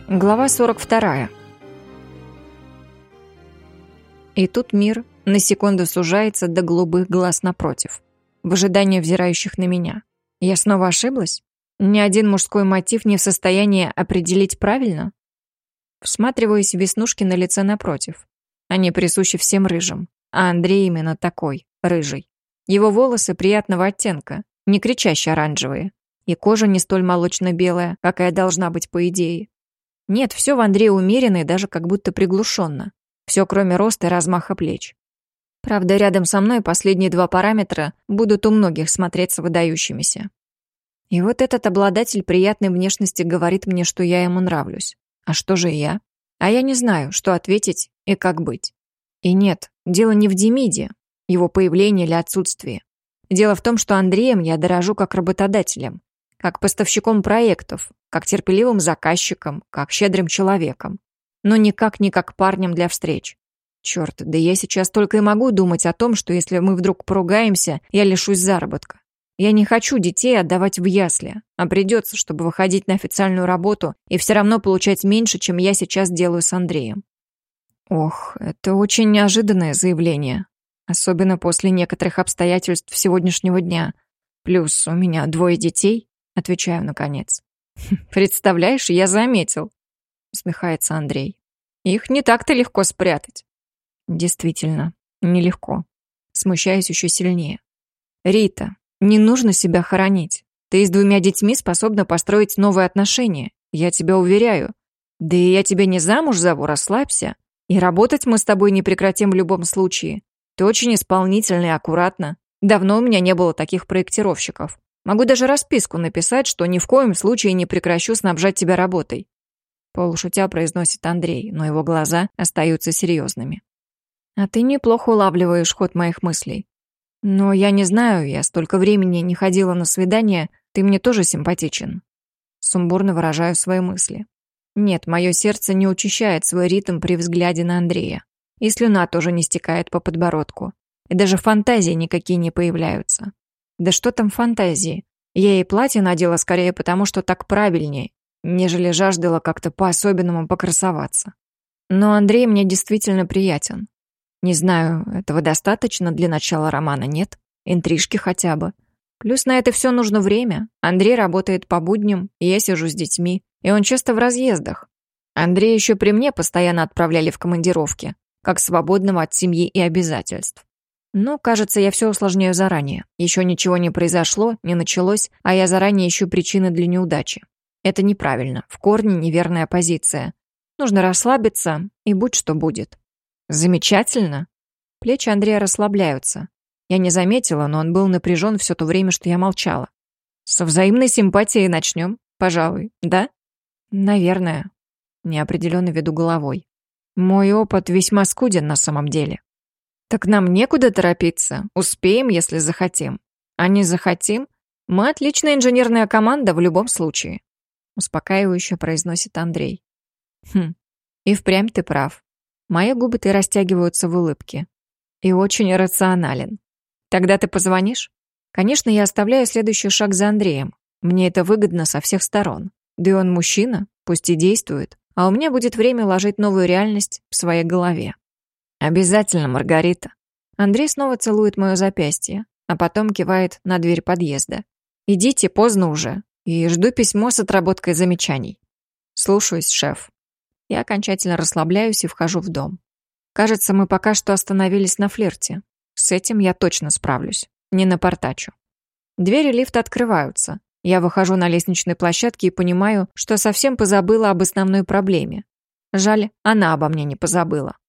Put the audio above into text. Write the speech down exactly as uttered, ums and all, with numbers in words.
Глава сорок вторая. И тут мир на секунду сужается до голубых глаз напротив, в ожидании взирающих на меня. Я снова ошиблась? Ни один мужской мотив не в состоянии определить правильно? Всматриваюсь в веснушки на лице напротив. Они присущи всем рыжим, а Андрей именно такой, рыжий. Его волосы приятного оттенка, не кричаще оранжевые, и кожа не столь молочно-белая, какая должна быть по идее. Нет, все в Андрее умеренно и даже как будто приглушенно. Все, кроме роста и размаха плеч. Правда, рядом со мной последние два параметра будут у многих смотреться выдающимися. И вот этот обладатель приятной внешности говорит мне, что я ему нравлюсь. А что же я? А я не знаю, что ответить и как быть. И нет, дело не в Демиде, его появлении или отсутствии. Дело в том, что Андреем я дорожу как работодателем, как поставщиком проектов, как терпеливым заказчиком, как щедрым человеком. Но никак не как парнем для встреч. Черт, да я сейчас только и могу думать о том, что если мы вдруг поругаемся, я лишусь заработка. Я не хочу детей отдавать в ясли, а придется, чтобы выходить на официальную работу и все равно получать меньше, чем я сейчас делаю с Андреем. Ох, это очень неожиданное заявление. Особенно после некоторых обстоятельств сегодняшнего дня. Плюс у меня двое детей, отвечаю наконец. «Представляешь, я заметил», — усмехается Андрей. «Их не так-то легко спрятать». Действительно, нелегко. Смущаюсь еще сильнее. «Рита, не нужно себя хоронить. Ты с двумя детьми способна построить новые отношения. Я тебя уверяю. Да и я тебя не замуж зову, расслабься. И работать мы с тобой не прекратим в любом случае. Ты очень исполнительна и аккуратна. Давно у меня не было таких проектировщиков. Могу даже расписку написать, что ни в коем случае не прекращу снабжать тебя работой». Полушутя произносит Андрей, но его глаза остаются серьезными. «А ты неплохо улавливаешь ход моих мыслей. Но я не знаю, я столько времени не ходила на свидания, ты мне тоже симпатичен». Сумбурно выражаю свои мысли. Нет, мое сердце не учащает свой ритм при взгляде на Андрея. И слюна тоже не стекает по подбородку. И даже фантазии никакие не появляются. Да что там фантазии? Я ей платье надела скорее потому, что так правильнее, нежели жаждала как-то по-особенному покрасоваться. Но Андрей мне действительно приятен. Не знаю, этого достаточно для начала романа, нет? Интрижки хотя бы. Плюс на это все нужно время. Андрей работает по будням, и я сижу с детьми, и он часто в разъездах. Андрея еще при мне постоянно отправляли в командировки, как свободного от семьи и обязательств. Но, кажется, я все усложняю заранее. Еще ничего не произошло, не началось, а я заранее ищу причины для неудачи. Это неправильно, в корне неверная позиция. Нужно расслабиться, и будь что будет. Замечательно. Плечи Андрея расслабляются. Я не заметила, но он был напряжен все то время, что я молчала. Со взаимной симпатией начнем, пожалуй, да? Наверное. Неопределенно веду головой. Мой опыт весьма скуден на самом деле. Так нам некуда торопиться. Успеем, если захотим. А не захотим? Мы отличная инженерная команда в любом случае. Успокаивающе произносит Андрей. Хм, и впрямь ты прав. Мои губы-то растягиваются в улыбке. И очень рационален. Тогда ты позвонишь? Конечно, я оставляю следующий шаг за Андреем. Мне это выгодно со всех сторон. Да и он мужчина, пусть и действует. А у меня будет время ложить новую реальность в своей голове. «Обязательно, Маргарита». Андрей снова целует мое запястье, а потом кивает на дверь подъезда. «Идите, поздно уже, и жду письмо с отработкой замечаний». «Слушаюсь, шеф». Я окончательно расслабляюсь и вхожу в дом. Кажется, мы пока что остановились на флирте. С этим я точно справлюсь, не напортачу. Двери лифта открываются. Я выхожу на лестничной площадке и понимаю, что совсем позабыла об основной проблеме. Жаль, она обо мне не позабыла.